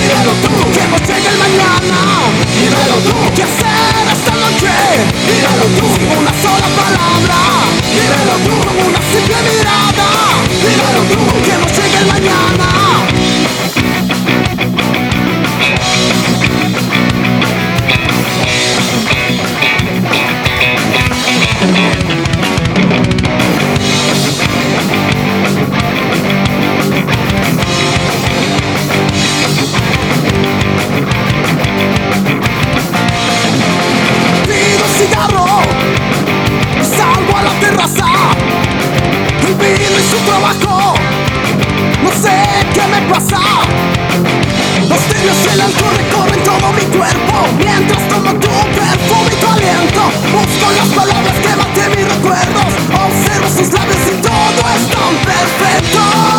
dímelo tú, que no llegue el mañana. Dímelo tú, ¿qué hacer esta noche? Dímelo tú, sin una sola palabra. Dímelo tú, con una simple mirada. Dímelo tú, que no llegue el mañana. Pido un cigarro y salgo a la terraza. El vino y su trabajo, no sé qué me pasa. Los nervios y el alcohol recorren todo mi cuerpo, mientras como tu perfume y tu aliento. Busco las palabras que maten mis recuerdos, observo sus labios y todo es tan perfecto.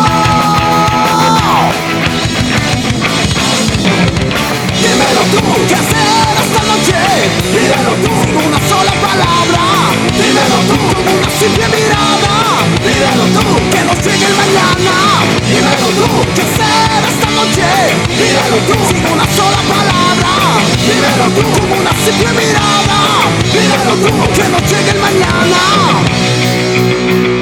Dímelo tú, ¿qué hacer esta noche? Dímelo tú, sin una sola palabra. Dímelo tú, con una simple mirada. Dímelo tú, que no llegue el mañana. Dímelo tú, ¿qué hacer esta noche? Dímelo tú, sin una sola palabra. Dímelo tú, con una simple mirada. Dímelo tú, que no llegue el mañana.